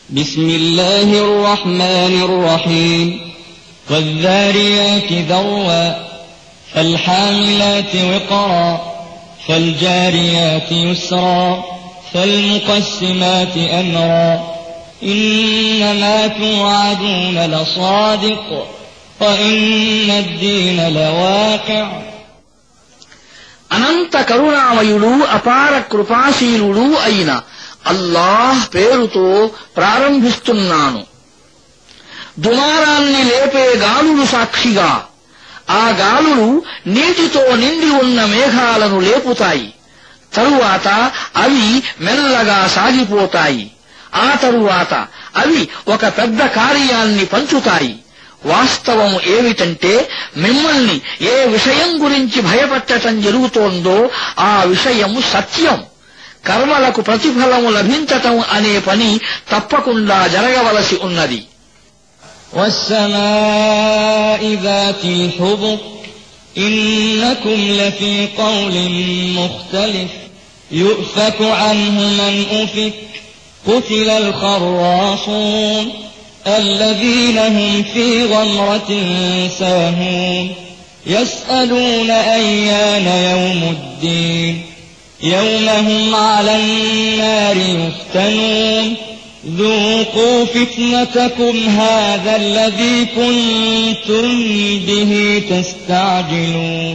بسم الله الرحمن الرحيم والذاريات ذروا فالحاملات وقرا فالجاريات يسرا فالمقسمات أمرا إنما توعدون لصادق وإن الدين لواقع. అనంత కరుణామయుడు అపార కృపాశీలుడు అయిన అల్లాహ్ పేరుతో ప్రారంభిస్తున్నాను. దుమారాన్ని లేపే గాలులు సాక్షిగా ఆ గాలులు నీటితో నిండి ఉన్న మేఘాలను లేపుతాయి. తరువాత అవి మెల్లగా సాగిపోతాయి. ఆ తరువాత అవి ఒక పెద్ద కార్యాన్ని పంచుతాయి. వాస్తవం ఏమిటంటే మిమ్మల్ని ఏ విషయం గురించి భయపెట్టటం జరుగుతోందో ఆ విషయం సత్యం. కర్మలకు ప్రతిఫలము లభించటం అనే పని తప్పకుండా జరగవలసి ఉన్నది. والسماء ذات الحبك إنكم لفي قول مختلف يؤفك عنه من أفك قتل الخراصون الذين هم في غمرة ساهون يسألون أيان يوم الدين يوم هم على النار يفتنون ذوقوا فتنتكم هذا الذي كنتم به تستعجلون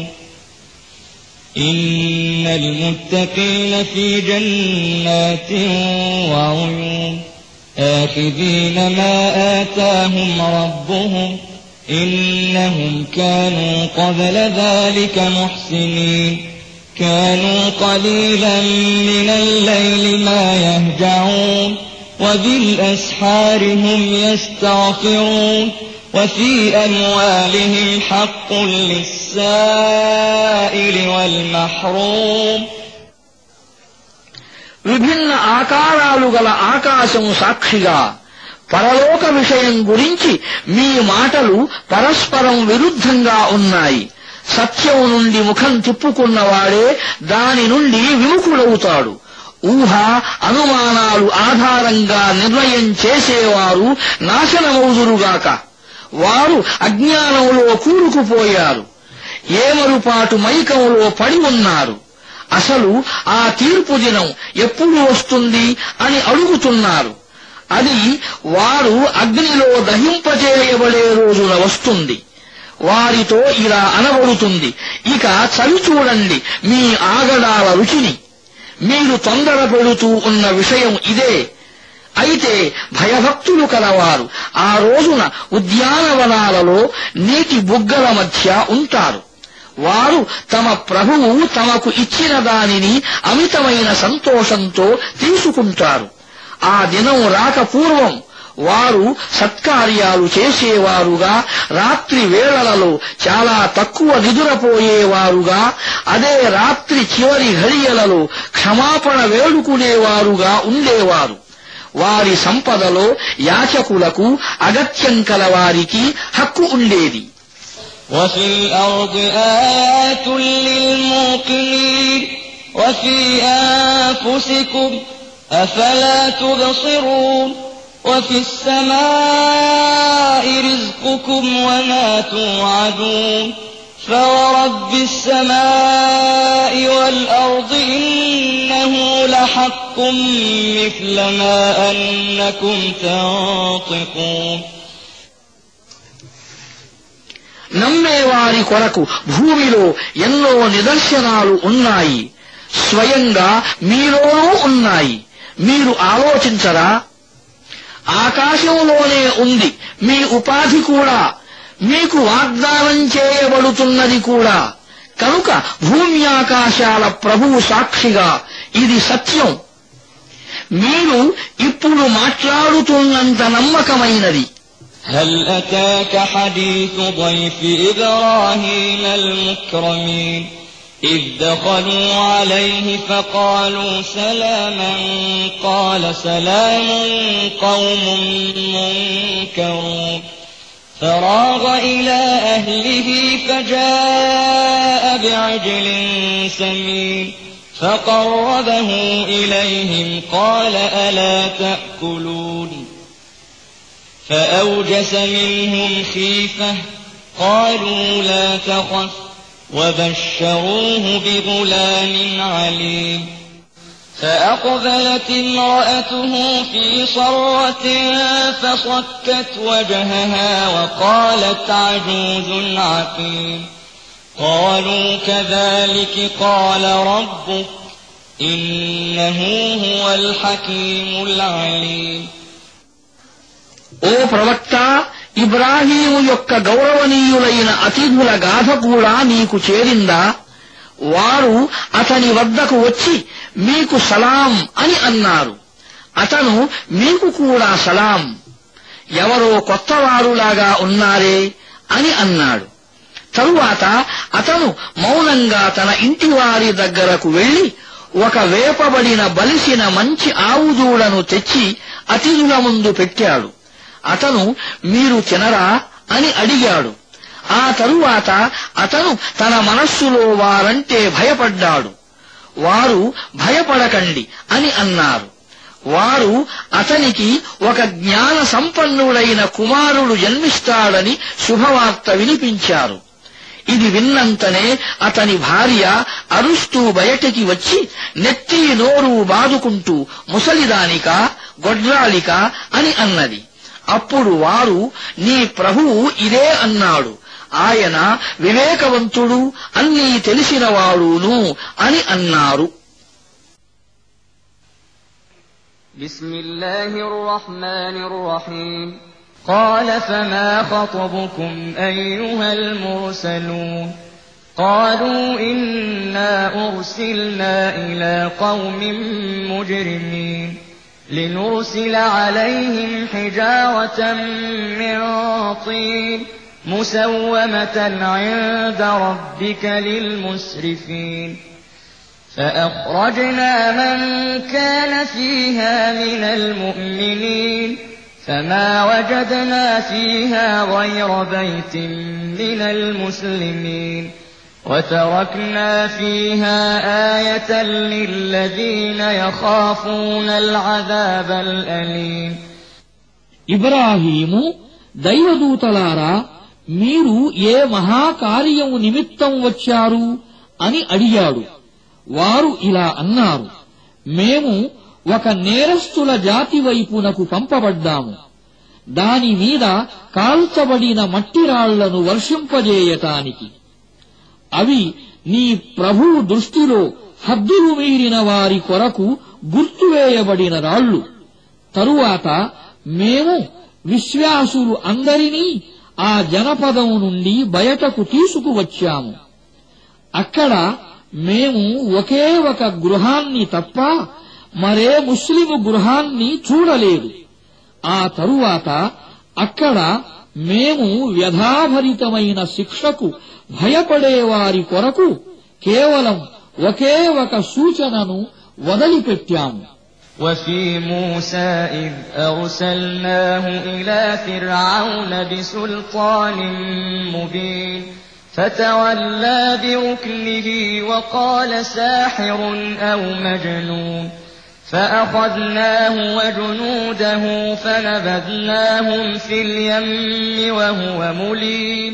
إن المتقين في جنات وعيون آخذين ما آتاهم ربهم إنهم كانوا قبل ذلك محسنين كانوا قليلا من الليل ما يهجعون وبالأسحار هم يستغفرون وفي أموالهم حق للسائل والمحروم. విభిన్న ఆకారాలు గల ఆకాశం సాక్షిగా పరలోక విషయం గురించి మీ మాటలు పరస్పరం విరుద్ధంగా ఉన్నాయి. సత్యం నుండి ముఖం తిప్పుకున్నవాడే దాని నుండి విముఖుడవుతాడు. ఊహ అనుమానాలు ఆధారంగా నిర్ణయం చేసేవారు నాశనమవుదురుగాక. వారు అజ్ఞానంలో కూరుకుపోయారు, ఏమరుపాటు మైకంలో పడి ఉన్నారు. అసలు ఆ తీర్పు దినం ఎప్పుడు వస్తుంది అని అడుగుతున్నారు. అది వారు అగ్నిలో దహింపజేయబడే రోజున వస్తుంది. వారితో ఇలా అనబడుతుంది, ఇక చవి చూడండి మీ ఆగడాల రుచిని. మీరు తొందర పెడుతూ ఉన్న విషయం ఇదే. అయితే భయభక్తులు కలవారు ఆ రోజున ఉద్యానవనాలలో నీటి బుగ్గల మధ్య ఉంటారు. వారు తమ ప్రభువు తమకు ఇచ్చిన దానిని అమితమైన సంతోషంతో తీసుకుంటారు. ఆ దినం రాకపూర్వం వారు సత్కార్యాలు చేసేవారుగా, రాత్రి వేళలలో చాలా తక్కువ నిదురపోయేవారుగా, అదే రాత్రి చివరి ఘడియలలో క్షమాపణ వేడుకునేవారుగా ఉండేవారు. వారి సంపదలో యాచకులకు, అగత్యం కలవారికి హక్కు ఉండేది. وفي الأرض آيات للموقنين وفي أنفسكم أفلا تبصرون وفي السماء رزقكم وما توعدون فورب السماء والأرض إنه لحق مثل ما أنكم تنطقون. నమ్మేవారి కొరకు భూమిలో ఎన్నో నిదర్శనాలు ఉన్నాయి, స్వయంగా మీలోనూ ఉన్నాయి. మీరు ఆలోచించరా? ఆకాశంలోనే ఉంది మీ ఉపాధి కూడా, మీకు వాగ్దానం చేయబడుతున్నది కూడా. కనుక భూమ్యాకాశాల ప్రభువు సాక్షిగా ఇది సత్యం. మీరు ఇప్పుడు మాట్లాడుతున్నంత నమ్మకమైనది. هل أتاك حديث ضيف إبراهيم المكرمين إذ دخلوا عليه فقالوا سلاما قال سلام قوم منكرون فراغ إلى أهله فجاء بعجل سمين فقربه إليهم قال ألا تأكلون فأوجس منهم خيفة قالوا لا تخف وبشروه بغلام عليم فأقبلت امرأته في صرة فصكت وجهها وقالت عجوز عقيم قالوا كذلك قال ربك إنه هو الحكيم العليم ఓ ప్రవక్త, ఇబ్రాహీము యొక్క గౌరవనీయులైన అతిథుల గాథ కూడా నీకు చేరిందా? వారు అతని వద్దకు వచ్చి మీకు సలాం అని అన్నారు. అతను మీకు కూడా సలాం, ఎవరో కొత్తవారులాగా ఉన్నారే అని అన్నాడు. తరువాత అతను మౌనంగా తన ఇంటివారి దగ్గరకు వెళ్లి ఒక వేపబడిన బలిసిన మంచి ఆవుదూడను తెచ్చి అతిథుల ముందు పెట్టాడు. అతను మీరు తినరా అని అడిగాడు. ఆ తరువాత అతను తన మనస్సులో వారంటే భయపడ్డాడు. వారు భయపడకండి అని అన్నారు. వారు అతనికి ఒక జ్ఞాన సంపన్నుడైన కుమారుడు జన్మిస్తాడని శుభవార్త వినిపించారు. ఇది విన్నంతనే అతని భార్య అరుస్తూ బయటికి వచ్చి నెత్తి నోరు బాదుకుంటూ ముసలిదానికా గొడ్రాలికా అని అన్నది. అప్పుడు వారు నీ ప్రభువు ఇదే అన్నాడు, ఆయన వివేకవంతుడు అన్నీ తెలిసినవాడును అని అన్నారు. బిస్మిల్లాహిర్ రహ్మానిర్ రహీం قال فما خطبكم أيها المرسلون قالوا إنا أرسلنا إلى قوم مجرمين لنرسل عليهم حجارة من طين مسومة عند ربك للمسرفين فأخرجنا من كان فيها من المؤمنين فما وجدنا فيها غير بيت من المسلمين وتركنا فيها آية للذين يخافون العذاب الأليم ఇబ్రాహీము, దైవదూతలారా, మీరు ఏ మహాకార్యం నిమిత్తం వచ్చారు అని అడిగాడు. వారు ఇలా అన్నారు, మేము ఒక నేరస్తుల జాతి వైపునకు పంపబడ్డాము. దాని మీద కాల్చబడిన మట్టిరాళ్లను వర్షింపజేయటానికి. అవి నీ ప్రభువు దృష్టిలో హద్దులు మీరిన వారి కొరకు గుర్తువేయబడిన రాళ్లు. తరువాత మేము విశ్వాసులు అందరినీ ఆ జనపదం నుండి బయటకు తీసుకువచ్చాము. అక్కడ మేము ఒకే ఒక గృహాన్ని తప్ప మరే ముస్లిము గృహాన్ని చూడలేదు. ఆ తరువాత అక్కడ మేము వ్యధాభరితమైన శిక్షకు భయపడేవారి కొరకు కేవలం ఒకే ఒక సూచనను వదిలిపెట్టాము. وفي موسى إذ أرسلناه إلى فرعون بسلطان مبين فتولى بركنه وقال ساحر أو مجنون فأخذناه وجنوده فنبذناهم في اليم وهو مليم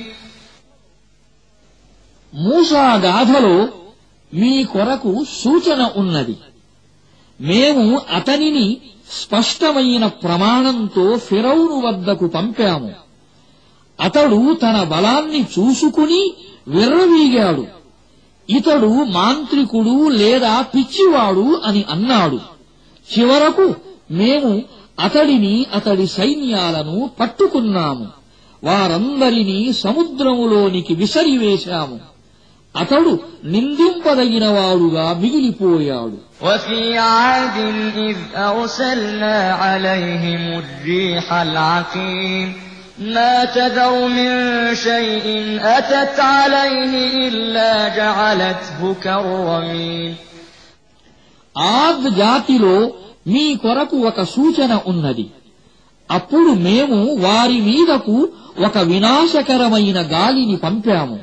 మూసా గాథలో మీ కొరకు సూచన ఉన్నది. మేము అతనిని స్పష్టమైన ప్రమాణంతో ఫిరౌను వద్దకు పంపాము. అతడు తన బలాన్ని చూసుకుని విర్రవీగాడు. ఇతడు మాంత్రికుడు లేదా పిచ్చివాడు అని అన్నాడు. చివరకు మేము అతడిని అతడి సైన్యాలను పట్టుకున్నాము. వారందరినీ సముద్రములోనికి విసిరివేశాము. అతడు నిందింపదగినవాడుగా మిగిలిపోయాడు. وفي عاد إذ أرسلنا عليهم الريح العقيم ما تذر من شيء أتت عليه إلا جعلته كالرميم ఆద్ జాతిలో మీ కొరకు ఒక సూచన ఉన్నది. అప్పుడు మేము వారి మీదకు ఒక వినాశకరమైన గాలిని పంపాము.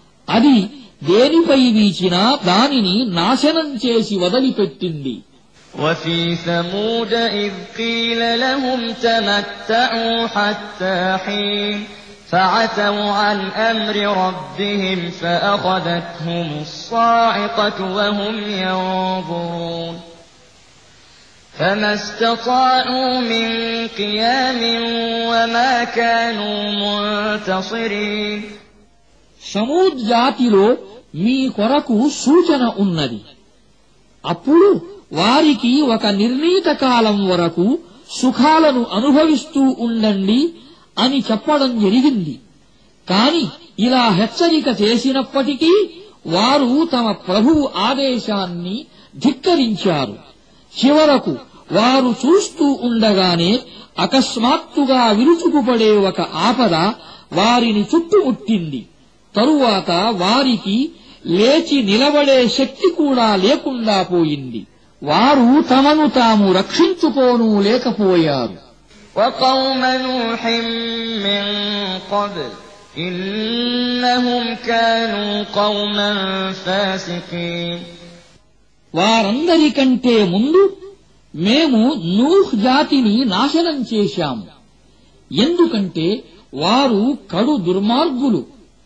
అది దేనిపై వీచినా దానిని నాశనం చేసి వదిలిపెట్టింది. وفي ثمود إذ قيل لهم تمتعوا حتى حين فعتوا عن أمر ربهم فأخذتهم الصاعقة وهم ينظرون فما استطاعوا من قيام وما كانوا منتصرين. సమూద్ జాతిలో మీ కొరకు సూచన ఉన్నది. అప్పుడు వారికి ఒక నిర్ణీత కాలం వరకు సుఖాలను అనుభవిస్తూ ఉండండి అని చెప్పడం జరిగింది. కాని ఇలా హెచ్చరిక చేసినప్పటికీ వారు తమ ప్రభువు ఆదేశాన్ని ధిక్కరించారు. చివరకు వారు చూస్తూ ఉండగానే అకస్మాత్తుగా విరుచుకుపడే ఒక ఆపద వారిని చుట్టుముట్టింది. తరువాత వారికి లేచి నిలబడే శక్తి కూడా లేకుండా పోయింది. వారు తమను తాము రక్షించుకోనూ లేకపోయారు. وقوم نوح من قبل إنهم كانوا قوما فاسقين. వారందరికంటే ముందు మేము నూహ్ జాతిని నాశనం చేశాము. ఎందుకంటే వారు కడు దుర్మార్గులు.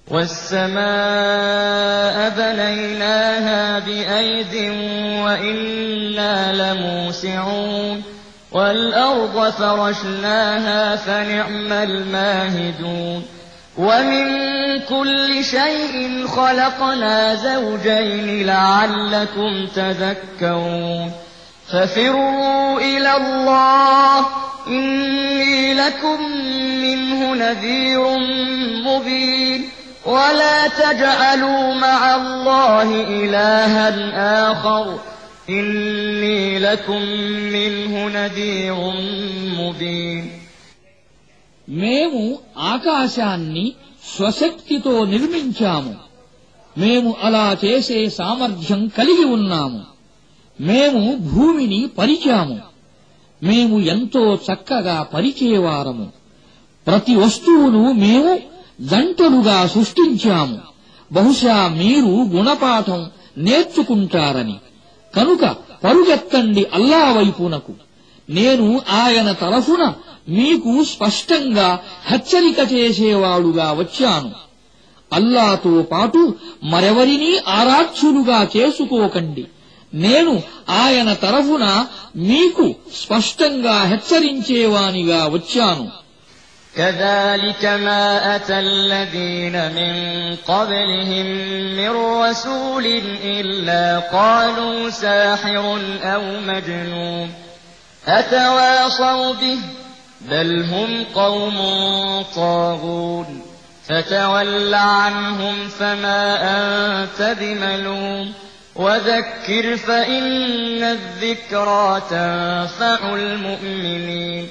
والسماء بنيناها بأيد وإنا لموسعون والأرض فرشناها فنعم الماهدون ومن كل شيء خلقنا زوجين لعلكم تذكرون ففروا إلى الله إني لكم منه نذير مبين ولا تجعلوا مع الله إلها آخر إني لكم منه نذير مبين. మేము ఆకాశాన్ని స్వశక్తితో నిర్మించాము. మేము అలా చేసే సామర్థ్యం కలిగి ఉన్నాము. మేము భూమిని పరిచాము. మేము ఎంతో చక్కగా పరిచేవారము. ప్రతి వస్తువును మేము జంటలుగా సృష్టించాము. బహుశా మీరు గుణపాఠం నేర్చుకుంటారని. కనుక పరుగెత్తండి అల్లా వైపునకు. నేను ఆయన తరఫున మీకు స్పష్టంగా హెచ్చరిక చేసేవాడుగా వచ్చాను. అల్లాతో పాటు మరెవరినీ ఆరాధ్యులుగా చేసుకోకండి. నేను ఆయన తరఫున మీకు స్పష్టంగా హెచ్చరించేవానిగా వచ్చాను. كذلك ما أتى الذين من قبلهم من رسول إلا قالوا ساحر أو مجنون أتواصوا به بل هم قوم طاغون فتول عنهم فما أنت بملوم وذكر فإن الذكرى تنفع المؤمنين.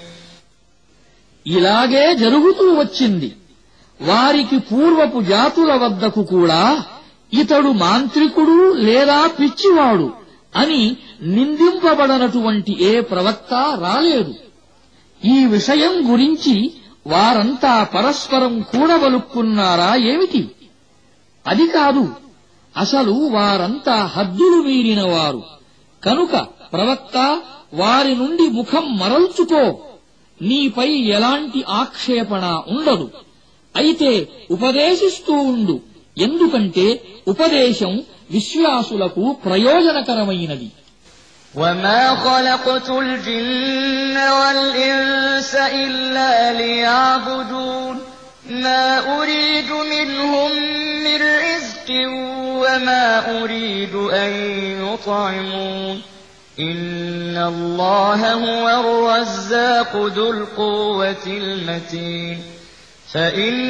ఇలాగే జరుగుతూ వచ్చింది. వారికి పూర్వపు జాతుల వద్దకు కూడా ఇతడు మాంత్రికుడు లేదా పిచ్చివాడు అని నిందింపబడనటువంటి ఏ ప్రవక్త రాలేదు. ఈ విషయం గురించి వారంతా పరస్పరం కూడబలుక్కున్నారా ఏమిటి? అది కాదు. అసలు వారంతా హద్దులు మీరినవారు. కనుక ప్రవక్త వారి నుండి ముఖం మరల్చుకో. నీపై ఎలాంటి ఆక్షేపణ ఉండదు. అయితే ఉపదేశిస్తూ ఉండు. ఎందుకంటే ఉపదేశం విశ్వాసులకు ప్రయోజనకరమైనది. وما خلقت الجن والإنس إلا ليعبدون ما أريد منهم من رزق وما أريد أن يطعمون إن الله هو الرزاق ذو القوة المتين فإن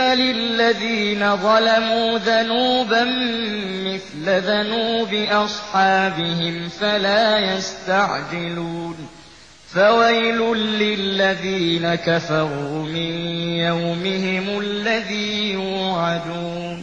للذين ظلموا ذنوبا مثل ذنوب أصحابهم فلا يستعجلون فويل للذين كفروا من يومهم الذي يوعدون.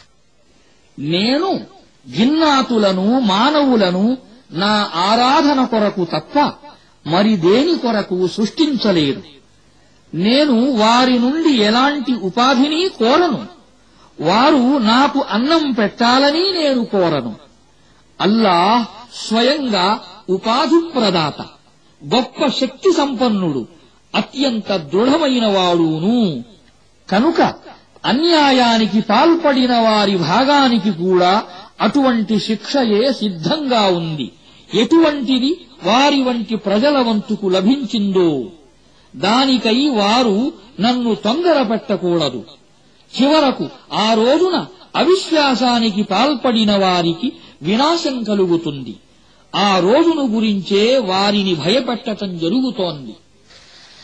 నేను జిన్నాతులను మానవులను నా ఆరాధన కొరకు తప్ప మరి దేని కొరకు సృష్టించలేదు. నేను వారి నుండి ఎలాంటి ఉపాధిని కోరను. వారు నాకు అన్నం పెట్టాలని నేను కోరను. అల్లాహ్ స్వయంగా ఉపాధి ప్రదాత, గొప్ప శక్తి సంపన్నుడు, అత్యంత దృఢమైన వాడును. కనుక అన్యాయానికి పాల్పడిన వారి భాగానికి కూడా అటువంటి శిక్షయే సిద్ధంగా ఉంది. ఎటువంటిది వారి వంటి ప్రజల వంతుకు లభించిందో దానికై వారు నన్ను తొందరపెట్టకూడదు. చివరకు ఆ రోజున అవిశ్వాసానికి పాల్పడిన వారికి వినాశం కలుగుతుంది. ఆ రోజును గురించే వారిని భయపెట్టటం జరుగుతోంది.